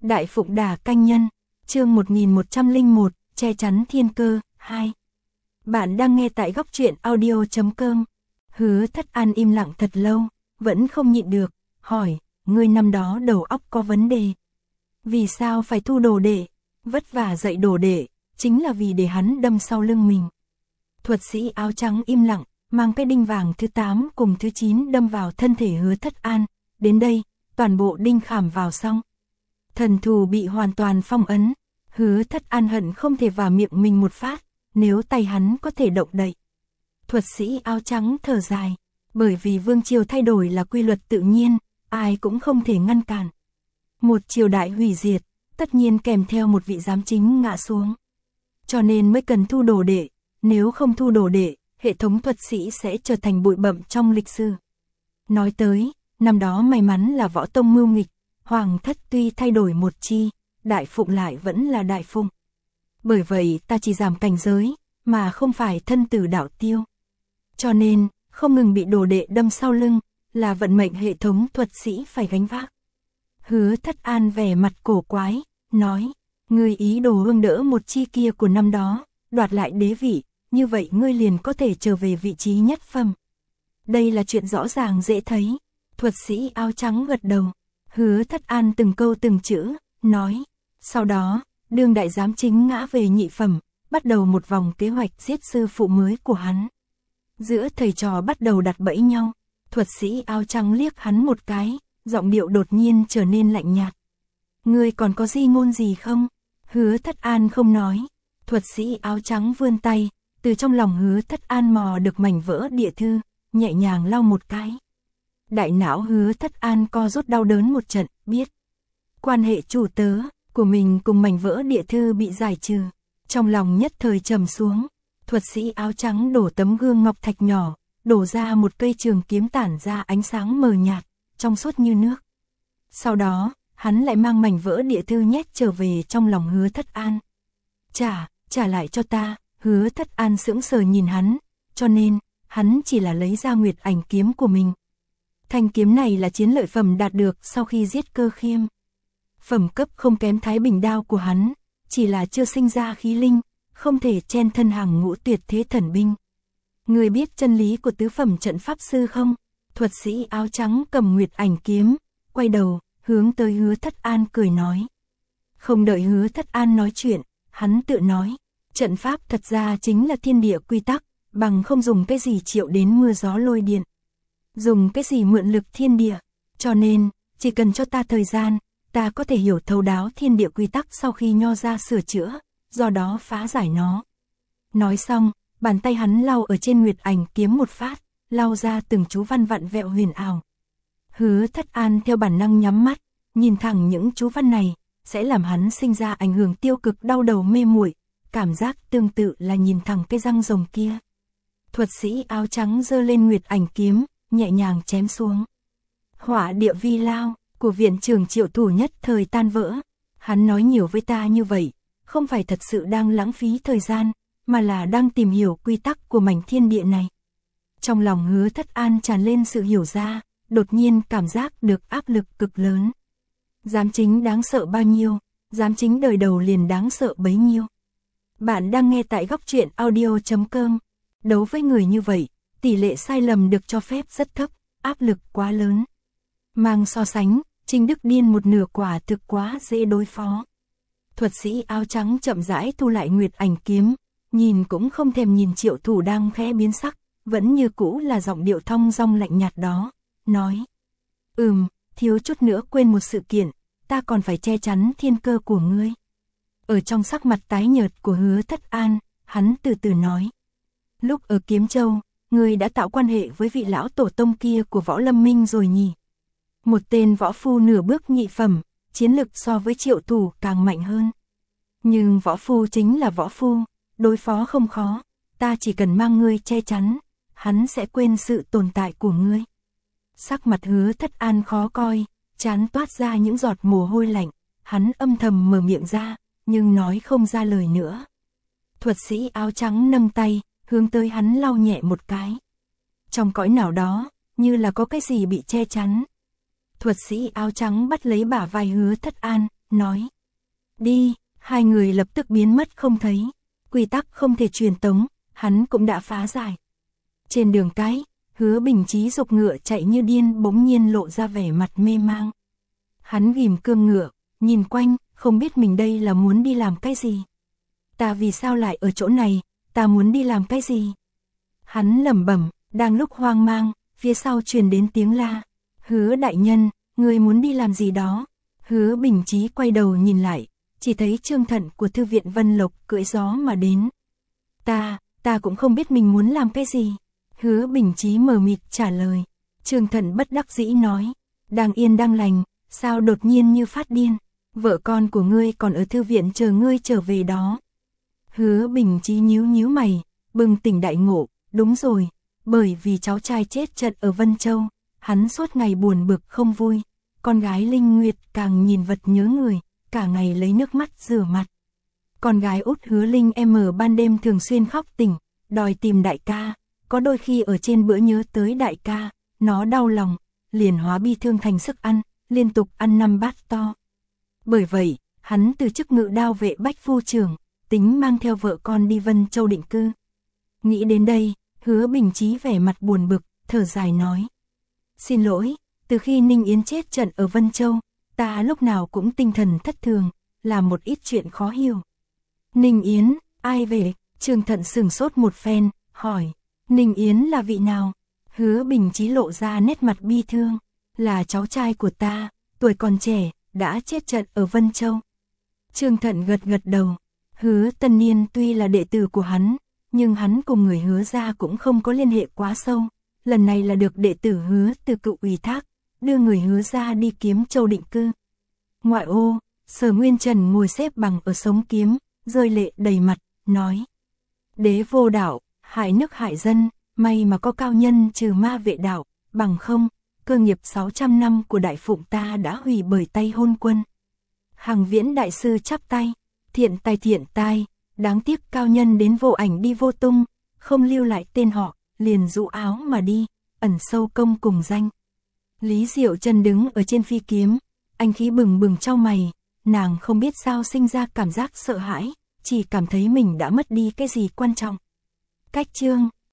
Đại Phụng Đả Canh Nhân, chương 1101, che chắn thiên cơ, 2. Bạn đang nghe tại góc truyện audio.com. Hứa Thất An im lặng thật lâu, vẫn không nhịn được, hỏi, ngươi năm đó đầu óc có vấn đề. Vì sao phải thu đồ đệ, vất vả dạy đồ đệ, chính là vì để hắn đâm sau lưng mình. Thuật sĩ áo trắng im lặng, mang cái đinh vàng thứ 8 cùng thứ 9 đâm vào thân thể Hứa Thất An, đến đây, toàn bộ đinh khảm vào xong. Thần thù bị hoàn toàn phong ấn, Hứa Thất An hận không thể vào miệng mình một phát, nếu tay hắn có thể động đậy. Thuật sĩ áo trắng thở dài, bởi vì vương triều thay đổi là quy luật tự nhiên, ai cũng không thể ngăn cản. Một triều đại hủy diệt, tất nhiên kèm theo một vị giám chính ngã xuống. Cho nên mới cần thu đồ đệ, nếu không thu đồ đệ, hệ thống thuật sĩ sẽ trở thành bụi bặm trong lịch sử. Nói tới, năm đó may mắn là võ tông mưu nghịch, hoàng thất tuy thay đổi một chi, Đại Phụng lại vẫn là Đại Phụng. Bởi vậy ta chỉ giảm cảnh giới, mà không phải thân tử đạo tiêu. Cho nên, không ngừng bị đồ đệ đâm sau lưng, là vận mệnh hệ thống thuật sĩ phải gánh vác. Hứa Thất An vẻ mặt cổ quái, nói, ngươi ý đồ hương đỡ một chi kia của năm đó, đoạt lại đế vị, như vậy ngươi liền có thể trở về vị trí nhất phẩm. Đây là chuyện rõ ràng dễ thấy. Thuật sĩ áo trắng gật đầu. Hứa Thất An từng câu từng chữ, nói, sau đó, đương đại giám chính ngã về nhị phẩm, bắt đầu một vòng kế hoạch giết sư phụ mới của hắn. Giữa thầy trò bắt đầu đặt bẫy nhau, thuật sĩ áo trắng liếc hắn một cái, giọng điệu đột nhiên trở nên lạnh nhạt. Ngươi còn có di ngôn gì không? Hứa Thất An không nói. Thuật sĩ áo trắng vươn tay, từ trong lòng Hứa Thất An mò được mảnh vỡ địa thư, nhẹ nhàng lau một cái. Đại não Hứa Thất An co rút đau đớn một trận, biết. Quan hệ chủ tớ của mình cùng mảnh vỡ địa thư bị giải trừ. Trong lòng nhất thời trầm xuống, thuật sĩ áo trắng đổ tấm gương ngọc thạch nhỏ, đổ ra một cây trường kiếm tản ra ánh sáng mờ nhạt, trong suốt như nước. Sau đó, hắn lại mang mảnh vỡ địa thư nhét trở về trong lòng Hứa Thất An. Trả lại cho ta. Hứa Thất An sững sờ nhìn hắn, cho nên, hắn chỉ là lấy ra Nguyệt Ảnh kiếm của mình. Thanh kiếm này là chiến lợi phẩm đạt được sau khi giết Cơ Khiêm. Phẩm cấp không kém Thái Bình đao của hắn, chỉ là chưa sinh ra khí linh, không thể chen thân hàng ngũ tuyệt thế thần binh. Người biết chân lý của tứ phẩm trận pháp sư không? Thuật sĩ áo trắng cầm Nguyệt Ảnh kiếm, quay đầu, hướng tới Hứa Thất An cười nói. Không đợi Hứa Thất An nói chuyện, hắn tự nói. Trận pháp thật ra chính là thiên địa quy tắc, bằng không dùng cái gì triệu đến mưa gió lôi điện. Dùng cái gì mượn lực thiên địa, cho nên, chỉ cần cho ta thời gian, ta có thể hiểu thấu đáo thiên địa quy tắc sau khi nho ra sửa chữa, do đó phá giải nó. Nói xong, bàn tay hắn lau ở trên Nguyệt Ảnh kiếm một phát, lau ra từng chú văn vặn vẹo huyền ảo. Hứa Thất An theo bản năng nhắm mắt, nhìn thẳng những chú văn này, sẽ làm hắn sinh ra ảnh hưởng tiêu cực đau đầu mê muội. Cảm giác tương tự là nhìn thẳng cái răng rồng kia. Thuật sĩ áo trắng giơ lên Nguyệt Ảnh kiếm, nhẹ nhàng chém xuống. Hỏa địa vi lao của viện trưởng Triệu Thủ nhất thời tan vỡ. Hắn nói nhiều với ta như vậy, không phải thật sự đang lãng phí thời gian, mà là đang tìm hiểu quy tắc của mảnh thiên địa này. Trong lòng Hứa Thất An tràn lên sự hiểu ra, đột nhiên cảm giác được áp lực cực lớn. Giám chính đáng sợ bao nhiêu, giám chính đời đầu liền đáng sợ bấy nhiêu. Bạn đang nghe tại góc truyện audio.com. Đấu với người như vậy, tỷ lệ sai lầm được cho phép rất thấp, áp lực quá lớn. Mang so sánh, Trinh Đức Điên một nửa quả thực quá dễ đối phó. Thuật sĩ áo trắng chậm rãi thu lại Nguyệt Ảnh kiếm, nhìn cũng không thèm nhìn Triệu Thủ đang khẽ biến sắc, vẫn như cũ là giọng điệu thong dong lạnh nhạt đó, nói. Thiếu chút nữa quên một sự kiện, ta còn phải che chắn thiên cơ của ngươi. Ở trong sắc mặt tái nhợt của Hứa Thất An, hắn từ từ nói. Lúc ở Kiếm Châu, ngươi đã tạo quan hệ với vị lão tổ tông kia của Võ Lâm Minh rồi nhỉ? Một tên võ phu nửa bước nhị phẩm, chiến lực so với Triệu Thủ càng mạnh hơn. Nhưng võ phu chính là võ phu, đối phó không khó, ta chỉ cần mang ngươi che chắn, hắn sẽ quên sự tồn tại của ngươi. Sắc mặt Hứa Thất An khó coi, trán toát ra những giọt mồ hôi lạnh, hắn âm thầm mở miệng ra, nhưng nói không ra lời nữa. Thuật sĩ áo trắng nâng tay, hướng tới hắn lau nhẹ một cái. Trong cõi nào đó, như là có cái gì bị che chắn. Thuật sĩ áo trắng bắt lấy bả vai Hứa Thất An, nói. Đi, hai người lập tức biến mất không thấy. Quy tắc không thể truyền tống, hắn cũng đã phá giải. Trên đường cái, Hứa Bình Chí dục ngựa chạy như điên bỗng nhiên lộ ra vẻ mặt mê mang. Hắn ghim cương ngựa, nhìn quanh, không biết mình đây là muốn đi làm cái gì. Ta vì sao lại ở chỗ này, ta muốn đi làm cái gì? Hắn lẩm bẩm, đang lúc hoang mang, phía sau truyền đến tiếng la. Hứa đại nhân, người muốn đi làm gì đó? Hứa Bình Chí quay đầu nhìn lại, chỉ thấy Trương Thận của Thư viện Vân Lộc cưỡi gió mà đến. Ta cũng không biết mình muốn làm cái gì. Hứa Bình Chí mờ mịt trả lời. Trương Thận bất đắc dĩ nói, đang yên đang lành, sao đột nhiên như phát điên? Vợ con của ngươi còn ở thư viện chờ ngươi trở về đó. Hứa Bình Chí nhíu nhíu mày, bừng tỉnh đại ngộ, đúng rồi, bởi vì cháu trai chết trận ở Vân Châu, hắn suốt ngày buồn bực không vui, con gái Linh Nguyệt càng nhìn vật nhớ người, cả ngày lấy nước mắt rửa mặt. Con gái út Hứa Linh em ở ban đêm thường xuyên khóc tỉnh, đòi tìm đại ca, có đôi khi ở trên bữa nhớ tới đại ca, nó đau lòng, liền hóa bi thương thành sức ăn, liên tục ăn 5 bát to. Bởi vậy, hắn từ chức ngự đao vệ bách phu trưởng, tính mang theo vợ con đi Vân Châu định cư. Nghĩ đến đây, Hứa Bình Chí vẻ mặt buồn bực, thở dài nói. Xin lỗi, từ khi Ninh Yến chết trận ở Vân Châu, ta lúc nào cũng tinh thần thất thường, làm một ít chuyện khó hiểu. Ninh Yến, ai về? Trương Thận sửng sốt một phen, hỏi. Ninh Yến là vị nào? Hứa Bình Chí lộ ra nét mặt bi thương. Là cháu trai của ta, tuổi còn trẻ, đã chết trận ở Vân Châu. Trương Thận gật gật đầu. Hứa Tân Niên tuy là đệ tử của hắn, nhưng hắn cùng người Hứa gia cũng không có liên hệ quá sâu. Lần này là được đệ tử Hứa Từ Cựu ủy thác, đưa người Hứa gia đi Kiếm Châu định cư. Ngoại ô, Sở Nguyên Trần ngồi xếp bằng ở Sống Kiếm, rơi lệ đầy mặt, nói. Đế vô đạo, hại nước hại dân, may mà có cao nhân trừ ma vệ đạo, bằng không, cơ nghiệp 600 năm của đại phụng ta đã hủy bởi tay hôn quân. Hằng Viễn đại sư chắp tay, thiện tai, đáng tiếc cao nhân đến vô ảnh đi vô tung, không lưu lại tên họ, liền rũ áo mà đi, ẩn sâu công cùng danh. Lý Diệu Trần đứng ở trên phi kiếm, anh khí bừng bừng trong mày, nàng không biết sao sinh ra cảm giác sợ hãi, chỉ cảm thấy mình đã mất đi cái gì quan trọng. Cách chương